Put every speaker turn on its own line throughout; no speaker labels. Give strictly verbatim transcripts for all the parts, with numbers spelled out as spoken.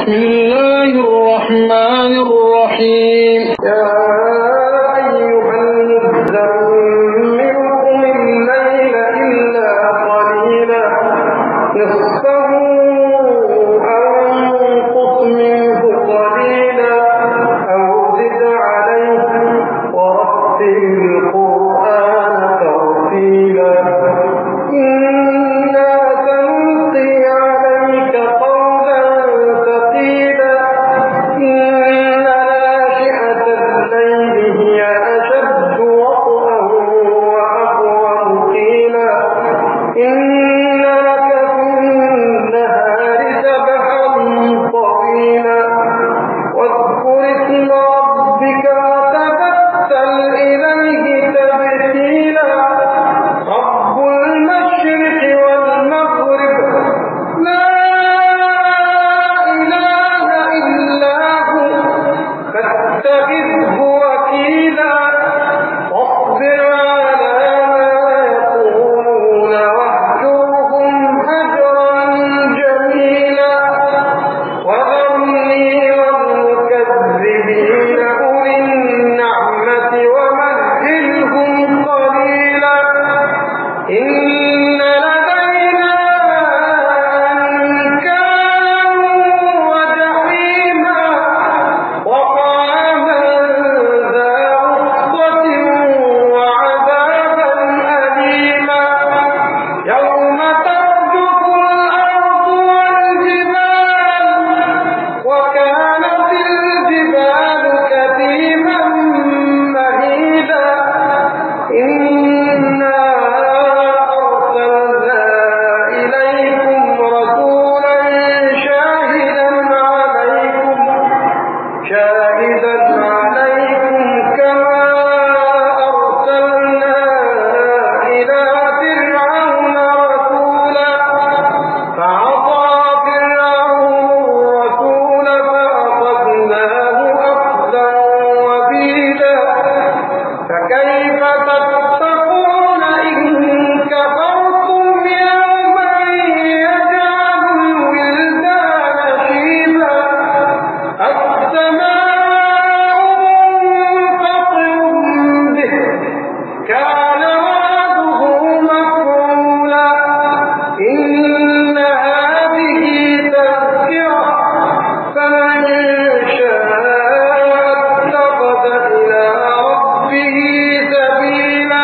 بسم الله الرحمن الرحيم. يا أيها المزمل قم الليل إلا قليلا نصفه أو انقص منه قليلا أو زد عليه ورتل القرآن ترتيلا إنا سنلقي عليك قولا ثقيلا إن ناشئة الليل هي أشد وطئا وأقوم قيلا إن لك في النهار سبحا طويلا واذكر اسم ربك وتبتل إليه تبتيلا رب المشرق والمغرب لا إله إلا هو فاتخذه وكيلا واصبر على ما يقولون واهجرهم هجرا جميلا وذرني والمكذبين أولي النعمة ومهلهم قليلا إن لدينا أنكالا وجحيما وطعاما ذا غصة وعذابا أليما يوم ترجف الأرض والجبال وكانت الجبال كثيبا مهيلا إنا أرسلنا إليكم رسولا شاهدا عليكم شاهدا عليكم كما أرسلنا إلى فرعون رسولا فعصى فرعون الرسول فأخذناه أخذا وبيلا فكيف تتقون إن كفرتم يوما يجعل الولدان شيبا السماء منفطر به كان وعده مفعولا إن هذه تذكرة فمن شاء اتخذ إلى ربه سبيلا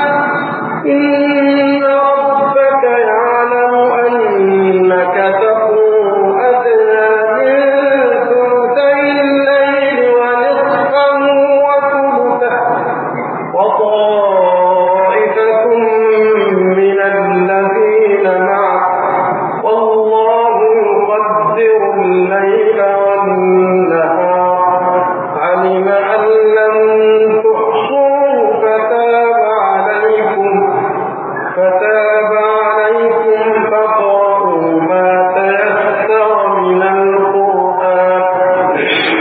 إن ربك يعلم أنك تقوم أدنى من ثلثي الليل ونصفه وثلثه وطائفة من الذين معك والله يقدر الليل والنهار علم أن لن تحصوه فتاب عليكم فتاب عليكم فاقرؤوا ما تيسر من القرآن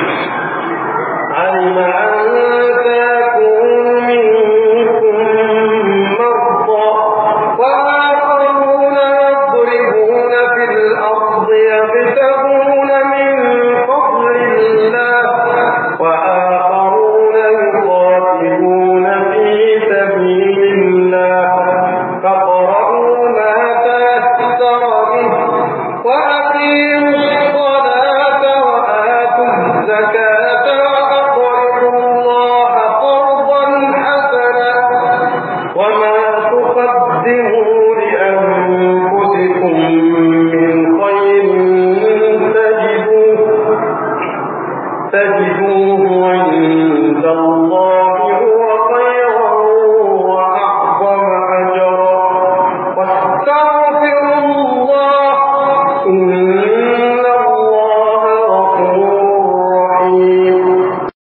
علم أن سيكون منكم مرضى وآخرون يضربون في الأرض يبتغون من فضل الله وآخرون يقاتلون في سبيل الله فاقرؤوا ما تيسر به وأقيموا الصلاة وآتوا الزكاة وأقرضوا الله قرضا حسنا وما تقدموا لأنفسكم من خير تجدوه تجدوه